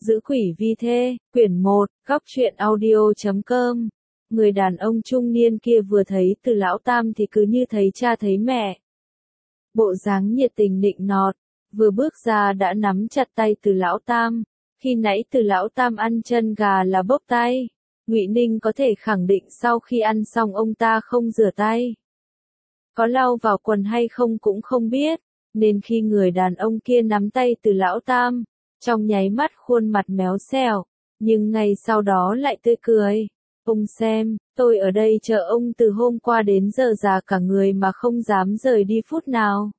Giữ quỷ vi thê, quyển 1, góc truyện audio.com. Người đàn ông trung niên kia vừa thấy Từ Lão Tam thì cứ như thấy cha thấy mẹ. Bộ dáng nhiệt tình nịnh nọt, vừa bước ra đã nắm chặt tay Từ Lão Tam. Khi nãy Từ Lão Tam ăn chân gà là bốc tay. Ngụy Ninh có thể khẳng định sau khi ăn xong ông ta không rửa tay. Có lau vào quần hay không cũng không biết, nên khi người đàn ông kia nắm tay Từ Lão Tam, trong nháy mắt khuôn mặt méo xẹo, nhưng ngay sau đó lại tươi cười. Ông xem, tôi ở đây chờ ông từ hôm qua đến giờ già cả người mà không dám rời đi phút nào.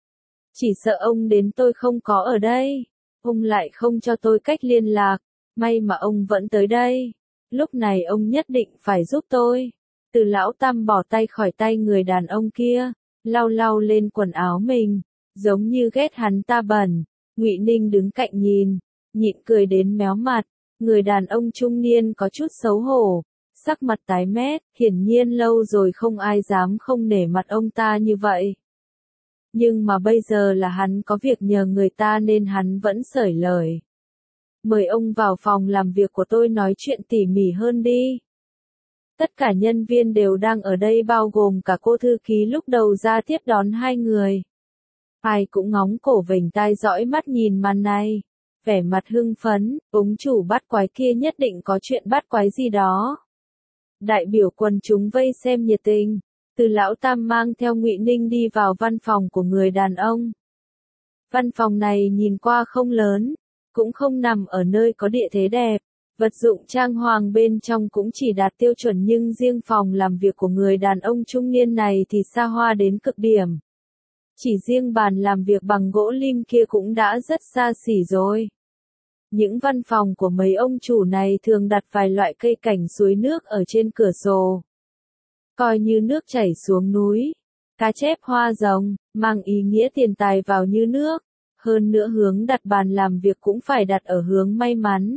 Chỉ sợ ông đến tôi không có ở đây, ông lại không cho tôi cách liên lạc, may mà ông vẫn tới đây. Lúc này ông nhất định phải giúp tôi. Từ Lão Tam bỏ tay khỏi tay người đàn ông kia, lau lau lên quần áo mình, giống như ghét hắn ta bẩn. Ngụy Ninh đứng cạnh nhìn, nhịn cười đến méo mặt. Người đàn ông trung niên có chút xấu hổ, sắc mặt tái mét, hiển nhiên lâu rồi không ai dám không nể mặt ông ta như vậy. Nhưng mà bây giờ là hắn có việc nhờ người ta nên hắn vẫn xởi lời. Mời ông vào phòng làm việc của tôi nói chuyện tỉ mỉ hơn đi. Tất cả nhân viên đều đang ở đây bao gồm cả cô thư ký lúc đầu ra tiếp đón hai người. Ai cũng ngóng cổ vểnh tai dõi mắt nhìn màn này. Vẻ mặt hưng phấn, ông chủ bắt quái kia nhất định có chuyện bắt quái gì đó. Đại biểu quần chúng vây xem nhiệt tình. Từ Lão Tam mang theo Ngụy Ninh đi vào văn phòng của người đàn ông. Văn phòng này nhìn qua không lớn, cũng không nằm ở nơi có địa thế đẹp. Vật dụng trang hoàng bên trong cũng chỉ đạt tiêu chuẩn, nhưng riêng phòng làm việc của người đàn ông trung niên này thì xa hoa đến cực điểm. Chỉ riêng bàn làm việc bằng gỗ lim kia cũng đã rất xa xỉ rồi. Những văn phòng của mấy ông chủ này thường đặt vài loại cây cảnh suối nước ở trên cửa sổ. Coi như nước chảy xuống núi, cá chép hoa rồng, mang ý nghĩa tiền tài vào như nước. Hơn nữa hướng đặt bàn làm việc cũng phải đặt ở hướng may mắn.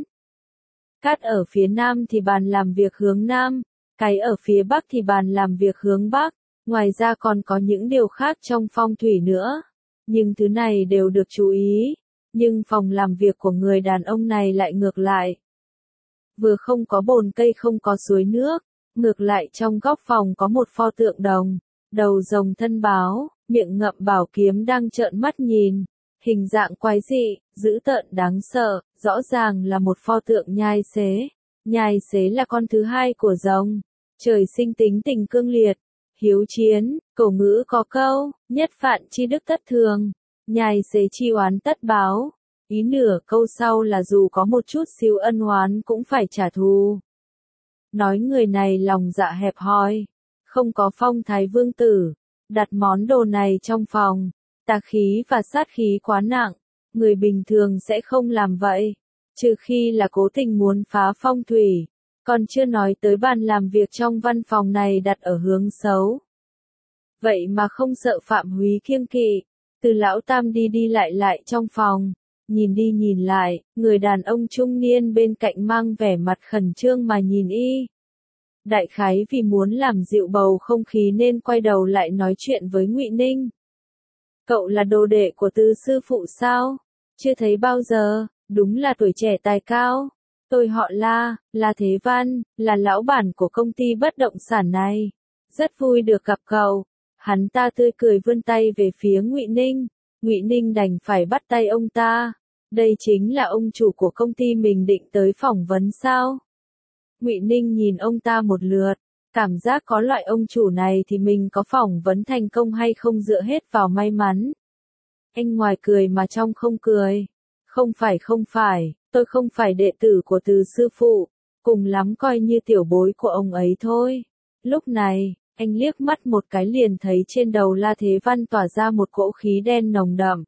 Cát ở phía nam thì bàn làm việc hướng nam, cái ở phía bắc thì bàn làm việc hướng bắc. Ngoài ra còn có những điều khác trong phong thủy nữa. Nhưng thứ này đều được chú ý. Nhưng phòng làm việc của người đàn ông này lại ngược lại. Vừa không có bồn cây không có suối nước. Ngược lại trong góc phòng có một pho tượng đồng. Đầu rồng thân báo, miệng ngậm bảo kiếm đang trợn mắt nhìn. Hình dạng quái dị, dữ tợn đáng sợ, rõ ràng là một pho tượng nhai xế. Nhai xế là con thứ hai của rồng. Trời sinh tính tình cương liệt, hiếu chiến, cổ ngữ có câu, nhất phạn chi đức tất thường, nhai xế chi oán tất báo. Ý nửa câu sau là dù có một chút xíu ân oán cũng phải trả thù. Nói người này lòng dạ hẹp hòi, không có phong thái vương tử, đặt món đồ này trong phòng, tà khí và sát khí quá nặng, người bình thường sẽ không làm vậy, trừ khi là cố tình muốn phá phong thủy. Còn chưa nói tới bàn làm việc trong văn phòng này đặt ở hướng xấu. Vậy mà không sợ Phạm Húy kiêng kỵ. Từ Lão Tam đi đi lại trong phòng. Nhìn đi nhìn lại, người đàn ông trung niên bên cạnh mang vẻ mặt khẩn trương mà nhìn y. Đại khái vì muốn làm dịu bầu không khí nên quay đầu lại nói chuyện với Ngụy Ninh. Cậu là đồ đệ của Từ sư phụ sao? Chưa thấy bao giờ, đúng là tuổi trẻ tài cao. Tôi họ La Thế Văn, là lão bản của công ty bất động sản này. Rất vui được gặp cậu. Hắn ta tươi cười vươn tay về phía Ngụy Ninh. Ngụy Ninh đành phải bắt tay ông ta. Đây chính là ông chủ của công ty mình định tới phỏng vấn sao? Ngụy Ninh nhìn ông ta một lượt. Cảm giác có loại ông chủ này thì mình có phỏng vấn thành công hay không dựa hết vào may mắn. Anh ngoài cười mà trong không cười. Không phải. Tôi không phải đệ tử của Từ sư phụ, cùng lắm coi như tiểu bối của ông ấy thôi. Lúc này, anh liếc mắt một cái liền thấy trên đầu La Thế Văn tỏa ra một cỗ khí đen nồng đậm.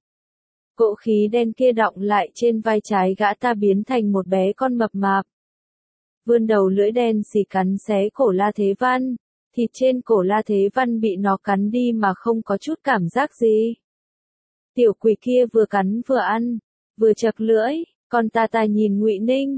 Cỗ khí đen kia đọng lại trên vai trái gã ta biến thành một bé con mập mạp. Vươn đầu lưỡi đen xì cắn xé cổ La Thế Văn, thịt trên cổ La Thế Văn bị nó cắn đi mà không có chút cảm giác gì. Tiểu quỷ kia vừa cắn vừa ăn, vừa chật lưỡi. Còn ta nhìn Ngụy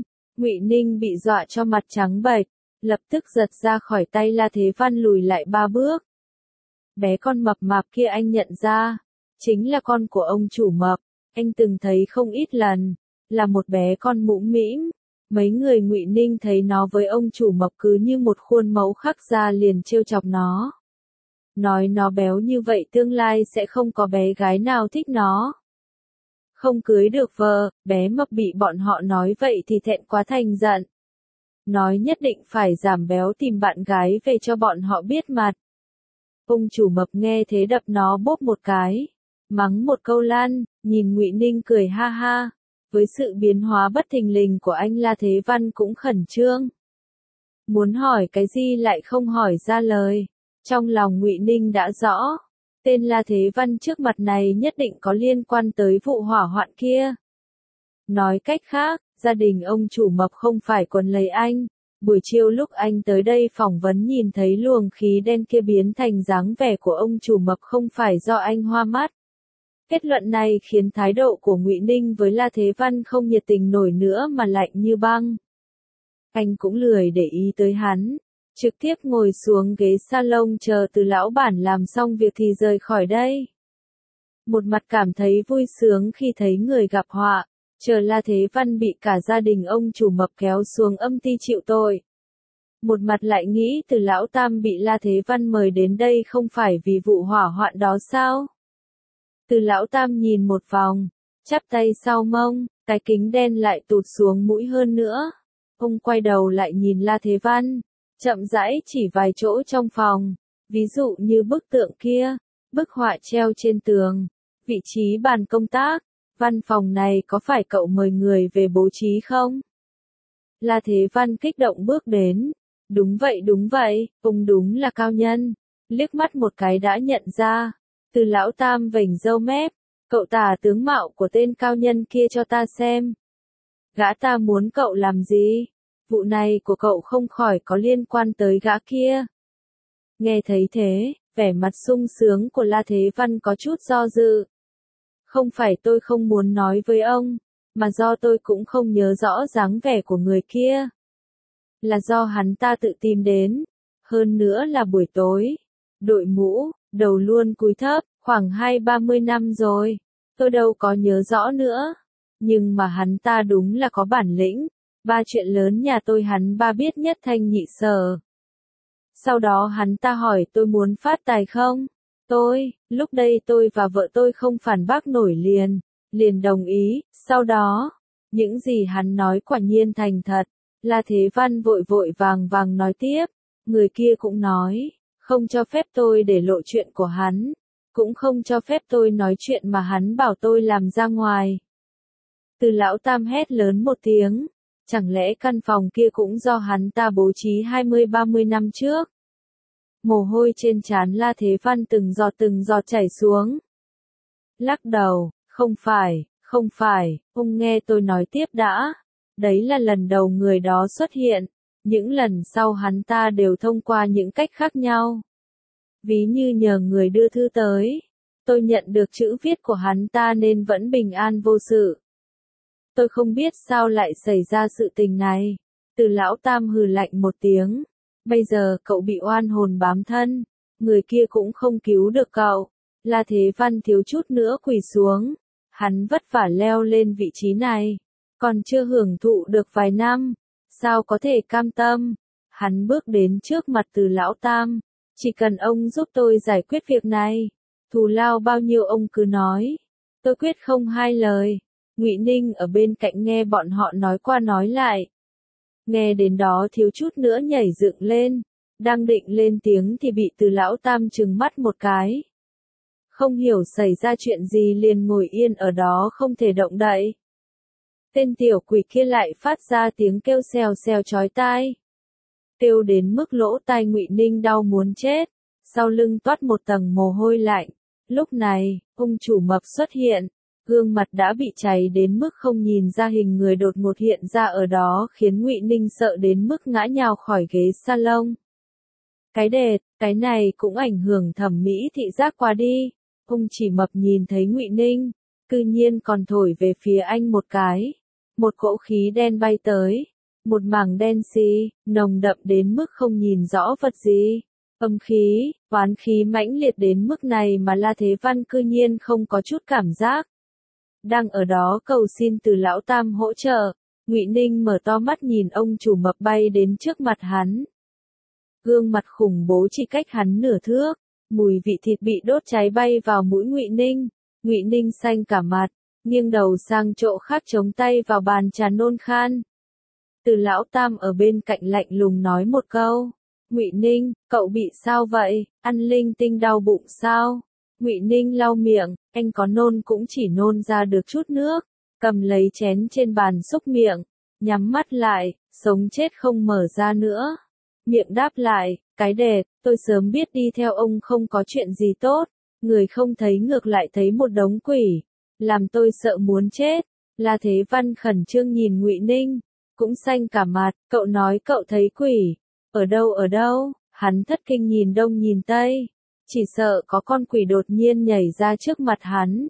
Ninh bị dọa cho mặt trắng bệch, lập tức giật ra khỏi tay La Thế Văn lùi lại 3 bước. Bé con mập mạp kia anh nhận ra, chính là con của ông chủ mập, anh từng thấy không ít lần. là một bé con mũm mĩm. Mấy người Ngụy Ninh thấy nó với ông chủ mập cứ như một khuôn mẫu khắc ra liền trêu chọc nó. Nói nó béo như vậy tương lai sẽ không có bé gái nào thích nó. Không cưới được vợ, bé mập bị bọn họ nói vậy thì thẹn quá thành giận. Nói nhất định phải giảm béo tìm bạn gái về cho bọn họ biết mặt. Ông chủ mập nghe thế đập nó bốp một cái, mắng một câu lan, nhìn Ngụy Ninh cười ha ha. Với sự biến hóa bất thình lình của anh La Thế Văn cũng khẩn trương. Muốn hỏi cái gì lại không hỏi ra lời. Trong lòng Ngụy Ninh đã rõ, tên La Thế Văn trước mặt này nhất định có liên quan tới vụ hỏa hoạn kia. Nói cách khác, gia đình ông chủ mập không phải quấn lấy anh. Buổi chiều lúc anh tới đây phỏng vấn nhìn thấy luồng khí đen kia biến thành dáng vẻ của ông chủ mập không phải do anh hoa mắt. Kết luận này khiến thái độ của Ngụy Ninh với La Thế Văn không nhiệt tình nổi nữa mà lạnh như băng. Anh cũng lười để ý tới hắn, trực tiếp ngồi xuống ghế salon chờ từ lão bản làm xong việc thì rời khỏi đây. Một mặt cảm thấy vui sướng khi thấy người gặp họa, chờ La Thế Văn bị cả gia đình ông chủ mập kéo xuống âm ty chịu tội. Một mặt lại nghĩ từ lão tam bị La Thế Văn mời đến đây không phải vì vụ hỏa hoạn đó sao? Từ lão tam nhìn một vòng, chắp tay sau mông, cái kính đen lại tụt xuống mũi hơn nữa. Ông quay đầu lại nhìn La Thế Văn, chậm rãi chỉ vài chỗ trong phòng, ví dụ như bức tượng kia, bức họa treo trên tường, vị trí bàn công tác, văn phòng này có phải cậu mời người về bố trí không? La Thế Văn kích động bước đến, đúng vậy, ông đúng là cao nhân, liếc mắt một cái đã nhận ra. Từ lão tam vểnh râu mép, cậu tả tướng mạo của tên cao nhân kia cho ta xem. Gã ta muốn cậu làm gì? Vụ này của cậu không khỏi có liên quan tới gã kia. Nghe thấy thế, vẻ mặt sung sướng của La Thế Văn có chút do dự. Không phải tôi không muốn nói với ông, mà do tôi cũng không nhớ rõ dáng vẻ của người kia. Là do hắn ta tự tìm đến. Hơn nữa là buổi tối. Đội mũ, đầu luôn cúi thấp, khoảng 20-30 năm rồi. Tôi đâu có nhớ rõ nữa. Nhưng mà hắn ta đúng là có bản lĩnh. Ba chuyện lớn nhà tôi hắn ba biết nhất thanh nhị sở. Sau đó hắn ta hỏi tôi muốn phát tài không? Lúc đây tôi và vợ tôi không phản bác nổi liền đồng ý. Sau đó, những gì hắn nói quả nhiên thành thật. La Thế Văn vội vội vàng nói tiếp. Người kia cũng nói, không cho phép tôi để lộ chuyện của hắn. Cũng không cho phép tôi nói chuyện mà hắn bảo tôi làm ra ngoài. Từ lão tam hét lớn một tiếng. Chẳng lẽ căn phòng kia cũng do hắn ta bố trí 20-30 năm trước? Mồ hôi trên trán La Thế Văn từng giọt chảy xuống. Lắc đầu, không phải, ông nghe tôi nói tiếp đã. Đấy là lần đầu người đó xuất hiện. Những lần sau hắn ta đều thông qua những cách khác nhau. Ví như nhờ người đưa thư tới. Tôi nhận được chữ viết của hắn ta nên vẫn bình an vô sự. Tôi không biết sao lại xảy ra sự tình này. Từ lão tam hừ lạnh một tiếng. Bây giờ cậu bị oan hồn bám thân. Người kia cũng không cứu được cậu. La Thế Văn thiếu chút nữa quỳ xuống. Hắn vất vả leo lên vị trí này. Còn chưa hưởng thụ được vài năm. Sao có thể cam tâm? Hắn bước đến trước mặt từ lão tam. Chỉ cần ông giúp tôi giải quyết việc này. Thù lao bao nhiêu ông cứ nói. Tôi quyết không hai lời. Ngụy Ninh ở bên cạnh nghe bọn họ nói qua nói lại. Nghe đến đó thiếu chút nữa nhảy dựng lên. Đang định lên tiếng thì bị từ lão tam trừng mắt một cái. Không hiểu xảy ra chuyện gì liền ngồi yên ở đó không thể động đậy. Tên tiểu quỷ kia lại phát ra tiếng kêu xèo xèo chói tai. Kêu đến mức lỗ tai Ngụy Ninh đau muốn chết. Sau lưng toát một tầng mồ hôi lạnh. Lúc này, ông chủ mập xuất hiện. Gương mặt đã bị cháy đến mức không nhìn ra hình người đột ngột hiện ra ở đó khiến Ngụy Ninh sợ đến mức ngã nhào khỏi ghế salon. Cái này cũng ảnh hưởng thẩm mỹ thị giác qua đi. Ông chỉ mập nhìn thấy Ngụy Ninh, cư nhiên còn thổi về phía anh một cái. Một cỗ khí đen bay tới. Một mảng đen xì, nồng đậm đến mức không nhìn rõ vật gì. Âm khí, oán khí mãnh liệt đến mức này mà La Thế Văn cư nhiên không có chút cảm giác. đang ở đó cầu xin từ lão tam hỗ trợ. Ngụy Ninh mở to mắt nhìn ông chủ mập bay đến trước mặt hắn. Gương mặt khủng bố chỉ cách hắn nửa thước, mùi vị thịt bị đốt cháy bay vào mũi Ngụy Ninh. Ngụy Ninh xanh cả mặt, nghiêng đầu sang chỗ khác chống tay vào bàn trà nôn khan. Từ lão tam ở bên cạnh lạnh lùng nói một câu. Ngụy Ninh, cậu bị sao vậy, ăn linh tinh đau bụng sao? Ngụy Ninh lau miệng, anh có nôn cũng chỉ nôn ra được chút nước, cầm lấy chén trên bàn xúc miệng, nhắm mắt lại, sống chết không mở ra nữa. Miệng đáp lại, cái đẹp, tôi sớm biết đi theo ông không có chuyện gì tốt, người không thấy ngược lại thấy một đống quỷ, làm tôi sợ muốn chết. La Thế Văn khẩn trương nhìn Ngụy Ninh, cũng xanh cả mặt, cậu nói cậu thấy quỷ, ở đâu, hắn thất kinh nhìn đông nhìn tây, chỉ sợ có con quỷ đột nhiên nhảy ra trước mặt hắn.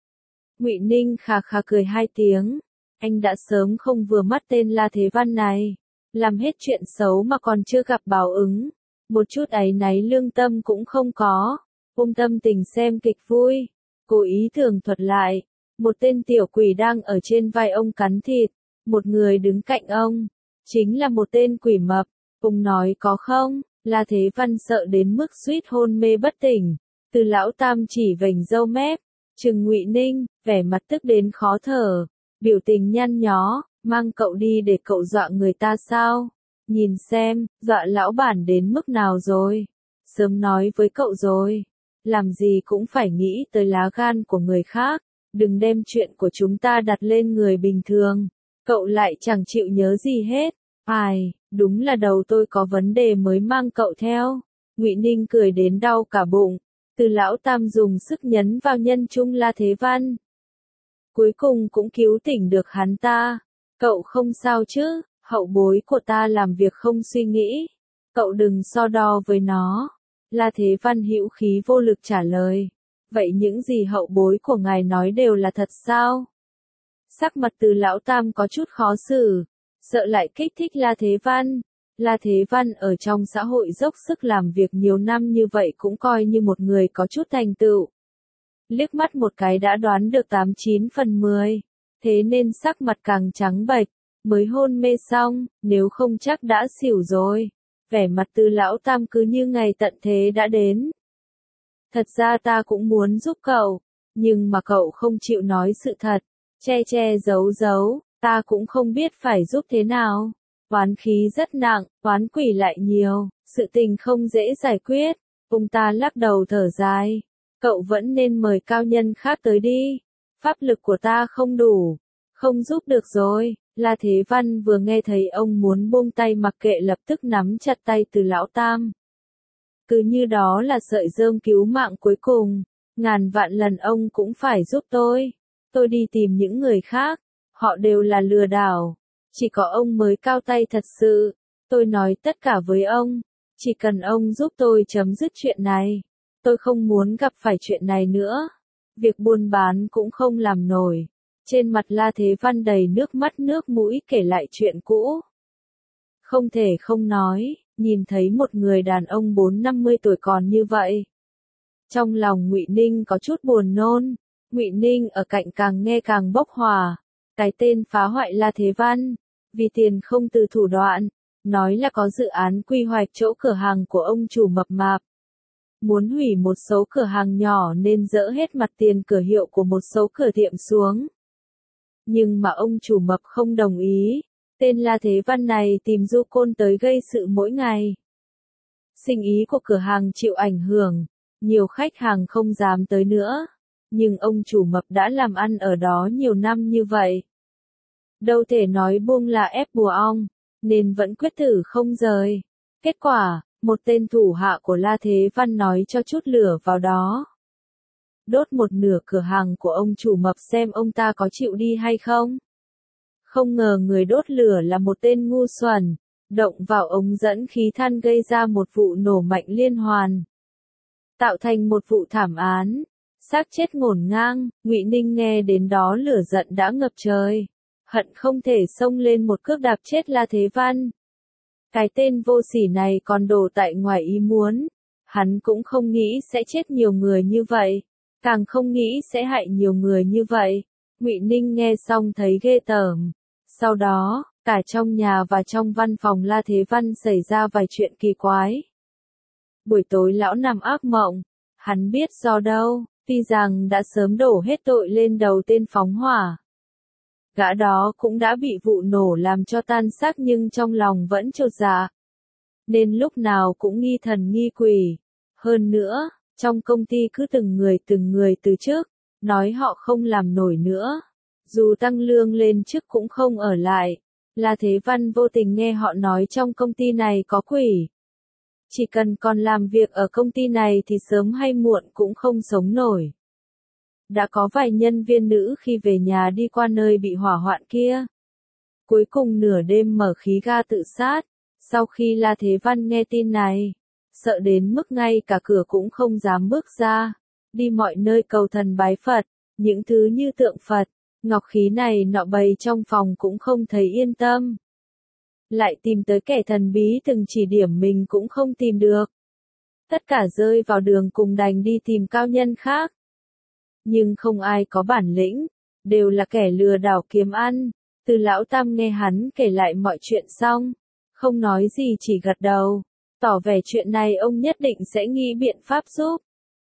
Ngụy Ninh khà khà cười hai tiếng, anh đã sớm không vừa mắt tên La Thế Văn này, làm hết chuyện xấu mà còn chưa gặp báo ứng, một chút áy náy lương tâm cũng không có, ôm tâm tình xem kịch vui, cố ý tường thuật lại, một tên tiểu quỷ đang ở trên vai ông cắn thịt, một người đứng cạnh ông, chính là một tên quỷ mập, ông nói có không, La Thế Văn sợ đến mức suýt hôn mê bất tỉnh, từ lão tam chỉ vểnh râu mép, trừng Ngụy Ninh, vẻ mặt tức đến khó thở, biểu tình nhăn nhó, mang cậu đi để cậu dọa người ta sao? Nhìn xem, dọa lão bản đến mức nào rồi? Sớm nói với cậu rồi, làm gì cũng phải nghĩ tới lá gan của người khác, đừng đem chuyện của chúng ta đặt lên người bình thường. Cậu lại chẳng chịu nhớ gì hết. Ai, đúng là đầu tôi có vấn đề mới mang cậu theo. Ngụy Ninh cười đến đau cả bụng. Từ lão tam dùng sức nhấn vào nhân trung La Thế Văn. Cuối cùng cũng cứu tỉnh được hắn ta. Cậu không sao chứ, hậu bối của ta làm việc không suy nghĩ. Cậu đừng so đo với nó. La Thế Văn hữu khí vô lực trả lời. Vậy những gì hậu bối của ngài nói đều là thật sao? Sắc mặt từ lão tam có chút khó xử, sợ lại kích thích La Thế Văn. La Thế Văn ở trong xã hội dốc sức làm việc nhiều năm như vậy cũng coi như một người có chút thành tựu. Liếc mắt một cái đã đoán được 89 phần 10, thế nên sắc mặt càng trắng bệch, mới hôn mê xong, nếu không chắc đã xỉu rồi. Vẻ mặt từ lão tam cứ như ngày tận thế đã đến. Thật ra ta cũng muốn giúp cậu, nhưng mà cậu không chịu nói sự thật. Che giấu, ta cũng không biết phải giúp thế nào. Oán khí rất nặng, oán quỷ lại nhiều, sự tình không dễ giải quyết. Ông ta lắc đầu thở dài. Cậu vẫn nên mời cao nhân khác tới đi. Pháp lực của ta không đủ. Không giúp được rồi. La Thế Văn vừa nghe thấy ông muốn buông tay mặc kệ lập tức nắm chặt tay từ lão tam. Cứ như đó là sợi rơm cứu mạng cuối cùng. Ngàn vạn lần ông cũng phải giúp tôi. Tôi đi tìm những người khác, họ đều là lừa đảo, chỉ có ông mới cao tay thật sự. Tôi nói tất cả với ông, chỉ cần ông giúp tôi chấm dứt chuyện này. Tôi không muốn gặp phải chuyện này nữa. Việc buôn bán cũng không làm nổi. Trên mặt La Thế Văn đầy nước mắt nước mũi kể lại chuyện cũ. Không thể không nói, nhìn thấy một người đàn ông 40-50 tuổi còn như vậy. Trong lòng Ngụy Ninh có chút buồn nôn. Ngụy Ninh ở cạnh càng nghe càng bốc hỏa. Cái tên phá hoại La Thế Văn, vì tiền không từ thủ đoạn, nói là có dự án quy hoạch chỗ cửa hàng của ông chủ mập mạp. Muốn hủy một số cửa hàng nhỏ nên dỡ hết mặt tiền cửa hiệu của một số cửa tiệm xuống. Nhưng mà ông chủ mập không đồng ý. Tên La Thế Văn này tìm du côn tới gây sự mỗi ngày. Sinh ý của cửa hàng chịu ảnh hưởng, nhiều khách hàng không dám tới nữa. Nhưng ông chủ mập đã làm ăn ở đó nhiều năm như vậy. Đâu thể nói buông là ép bùa ong, nên vẫn quyết tử không rời. Kết quả, một tên thủ hạ của La Thế Văn nói cho chút lửa vào đó. Đốt một nửa cửa hàng của ông chủ mập xem ông ta có chịu đi hay không. Không ngờ người đốt lửa là một tên ngu xuẩn, động vào ống dẫn khí than gây ra một vụ nổ mạnh liên hoàn. Tạo thành một vụ thảm án. Xác chết ngổn ngang, Ngụy Ninh nghe đến đó lửa giận đã ngập trời, hận không thể xông lên một cước đạp chết La Thế Văn. Cái tên vô sỉ này còn đổ tại ngoài ý muốn, hắn cũng không nghĩ sẽ chết nhiều người như vậy, càng không nghĩ sẽ hại nhiều người như vậy. Ngụy Ninh nghe xong thấy ghê tởm. Sau đó, cả trong nhà và trong văn phòng La Thế Văn xảy ra vài chuyện kỳ quái. Buổi tối lão nằm ác mộng, hắn biết do đâu, tuy rằng đã sớm đổ hết tội lên đầu tên phóng hỏa. Gã đó cũng đã bị vụ nổ làm cho tan xác nhưng trong lòng vẫn chột dạ. Nên lúc nào cũng nghi thần nghi quỷ. Hơn nữa, trong công ty cứ từng người từ chức, nói họ không làm nổi nữa. Dù tăng lương lên chức cũng không ở lại. La Thế Văn vô tình nghe họ nói trong công ty này có quỷ. Chỉ cần còn làm việc ở công ty này thì sớm hay muộn cũng không sống nổi. Đã có vài nhân viên nữ khi về nhà đi qua nơi bị hỏa hoạn kia. Cuối cùng nửa đêm mở khí ga tự sát. Sau khi La Thế Văn nghe tin này, sợ đến mức ngay cả cửa cũng không dám bước ra. Đi mọi nơi cầu thần bái Phật, những thứ như tượng Phật, ngọc khí này nọ bày trong phòng cũng không thấy yên tâm. Lại tìm tới kẻ thần bí từng chỉ điểm mình cũng không tìm được. Tất cả rơi vào đường cùng đành đi tìm cao nhân khác. Nhưng không ai có bản lĩnh, đều là kẻ lừa đảo kiếm ăn. Từ lão Tam nghe hắn kể lại mọi chuyện xong, không nói gì chỉ gật đầu, tỏ vẻ chuyện này ông nhất định sẽ nghĩ biện pháp giúp.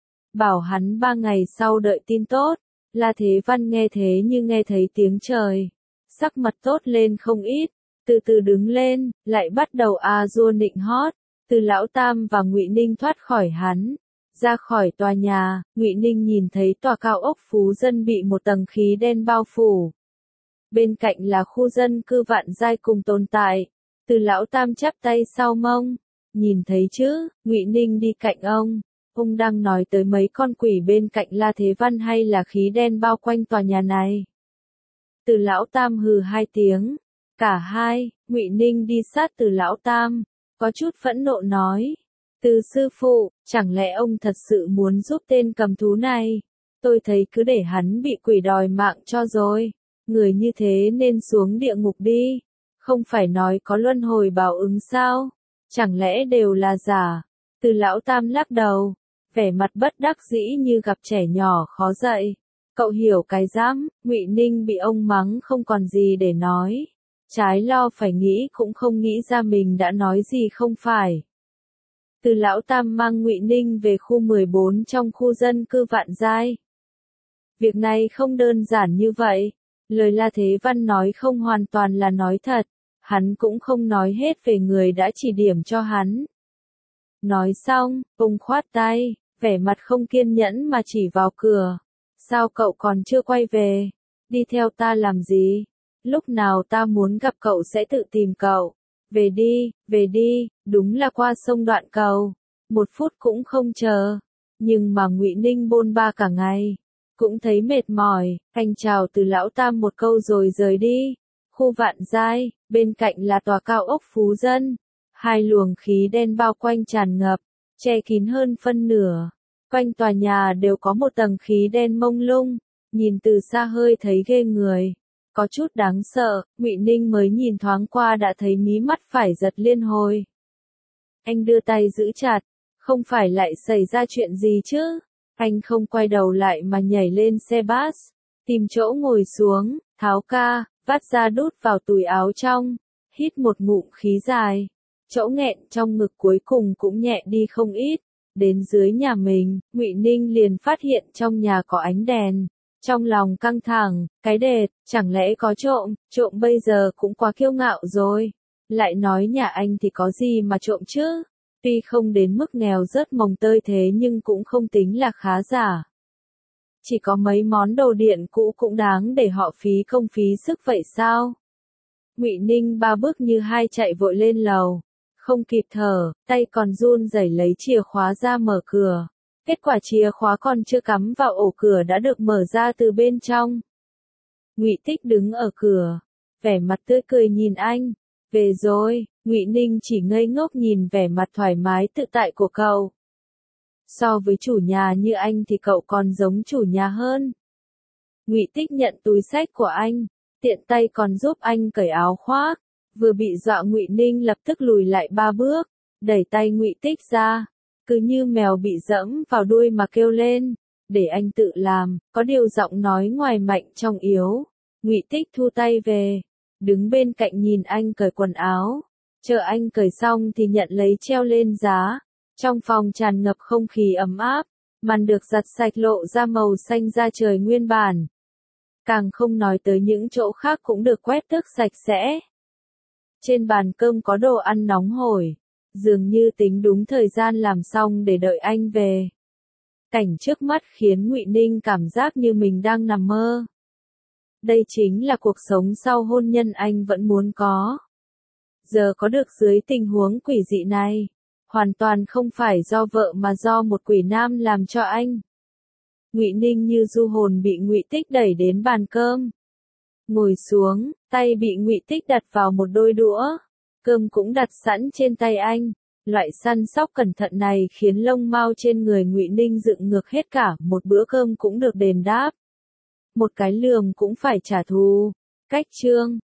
Bảo hắn 3 ngày sau đợi tin tốt. La Thế Văn nghe thế như nghe thấy tiếng trời. Sắc mặt tốt lên không ít, từ từ đứng lên, lại bắt đầu a-dua nịnh hót. Từ lão Tam và Ngụy Ninh thoát khỏi hắn. Ra khỏi tòa nhà, Ngụy Ninh nhìn thấy tòa cao ốc Phú Dân bị một tầng khí đen bao phủ. Bên cạnh là khu dân cư Vạn Giai cùng tồn tại. Từ lão Tam chắp tay sau mông. Nhìn thấy chứ, Ngụy Ninh đi cạnh ông. Ông đang nói tới mấy con quỷ bên cạnh La Thế Văn hay là khí đen bao quanh tòa nhà này? Từ lão Tam hừ 2 tiếng. Cả hai, Ngụy Ninh đi sát từ lão Tam, có chút phẫn nộ nói. Từ sư phụ, chẳng lẽ ông thật sự muốn giúp tên cầm thú này? Tôi thấy cứ để hắn bị quỷ đòi mạng cho rồi. Người như thế nên xuống địa ngục đi. Không phải nói có luân hồi báo ứng sao? Chẳng lẽ đều là giả? Từ lão Tam lắc đầu, vẻ mặt bất đắc dĩ như gặp trẻ nhỏ khó dạy. Cậu hiểu cái dám, Ngụy Ninh bị ông mắng không còn gì để nói. Trái lo phải nghĩ cũng không nghĩ ra mình đã nói gì không phải. Từ lão Tam mang Ngụy Ninh về khu 14 trong khu dân cư Vạn Giai. Việc này không đơn giản như vậy. Lời La Thế Văn nói không hoàn toàn là nói thật. Hắn cũng không nói hết về người đã chỉ điểm cho hắn. Nói xong, ông khoát tay, vẻ mặt không kiên nhẫn mà chỉ vào cửa. Sao cậu còn chưa quay về? Đi theo ta làm gì? Lúc nào ta muốn gặp cậu sẽ tự tìm cậu. Về đi, đúng là qua sông đoạn cầu. 1 phút cũng không chờ. Nhưng mà Ngụy Ninh bôn ba cả ngày. Cũng thấy mệt mỏi, anh chào từ lão Tam một câu rồi rời đi. Khu Vạn Giai, bên cạnh là tòa cao ốc Phú Dân. 2 luồng khí đen bao quanh tràn ngập, che kín hơn phân nửa. Quanh tòa nhà đều có một tầng khí đen mông lung, nhìn từ xa hơi thấy ghê người. Có chút đáng sợ, Ngụy Ninh mới nhìn thoáng qua đã thấy mí mắt phải giật liên hồi. Anh đưa tay giữ chặt, không phải lại xảy ra chuyện gì chứ? Anh không quay đầu lại mà nhảy lên xe bus, tìm chỗ ngồi xuống, tháo ca, vắt ra đút vào túi áo trong, hít một ngụm khí dài. Chỗ nghẹn trong ngực cuối cùng cũng nhẹ đi không ít. Đến dưới nhà mình, Ngụy Ninh liền phát hiện trong nhà có ánh đèn. Trong lòng căng thẳng, cái đệt, chẳng lẽ có trộm bây giờ cũng quá kiêu ngạo rồi. Lại nói nhà anh thì có gì mà trộm chứ? Tuy không đến mức nghèo rớt mồng tơi thế nhưng cũng không tính là khá giả. Chỉ có mấy món đồ điện cũ cũng đáng để họ phí công phí sức vậy sao? Ngụy Ninh 3 bước như 2 chạy vội lên lầu. Không kịp thở, tay còn run rẩy lấy chìa khóa ra mở cửa. Kết quả chìa khóa còn chưa cắm vào ổ cửa đã được mở ra từ bên trong. Ngụy Tích đứng ở cửa, vẻ mặt tươi cười nhìn anh. Về rồi, Ngụy Ninh chỉ ngây ngốc nhìn vẻ mặt thoải mái tự tại của cậu. So với chủ nhà như anh thì cậu còn giống chủ nhà hơn. Ngụy Tích nhận túi xách của anh, tiện tay còn giúp anh cởi áo khoác. Vừa bị dọa Ngụy Ninh lập tức lùi lại 3 bước, đẩy tay Ngụy Tích ra, cứ như mèo bị dẫm vào đuôi mà kêu lên. để anh tự làm, có điều giọng nói ngoài mạnh trong yếu. Ngụy Tích thu tay về, đứng bên cạnh nhìn anh cởi quần áo, chờ anh cởi xong thì nhận lấy treo lên giá. Trong phòng tràn ngập không khí ấm áp, màn được giặt sạch lộ ra màu xanh da trời nguyên bản. Càng không nói tới những chỗ khác cũng được quét tước sạch sẽ. Trên bàn cơm có đồ ăn nóng hổi, dường như tính đúng thời gian làm xong để đợi anh về. Cảnh trước mắt khiến Ngụy Ninh cảm giác như mình đang nằm mơ. Đây chính là cuộc sống sau hôn nhân anh vẫn muốn có. Giờ có được dưới tình huống quỷ dị này, hoàn toàn không phải do vợ mà do một quỷ nam làm cho anh. Ngụy Ninh như du hồn bị Ngụy Tích đẩy đến bàn cơm. Ngồi xuống, tay bị Ngụy Tích đặt vào một đôi đũa. Cơm cũng đặt sẵn trên tay anh. Loại săn sóc cẩn thận này khiến lông mao trên người Ngụy Ninh dựng ngược hết cả, một bữa cơm cũng được đền đáp. Một cái lườm cũng phải trả thù. Cách chương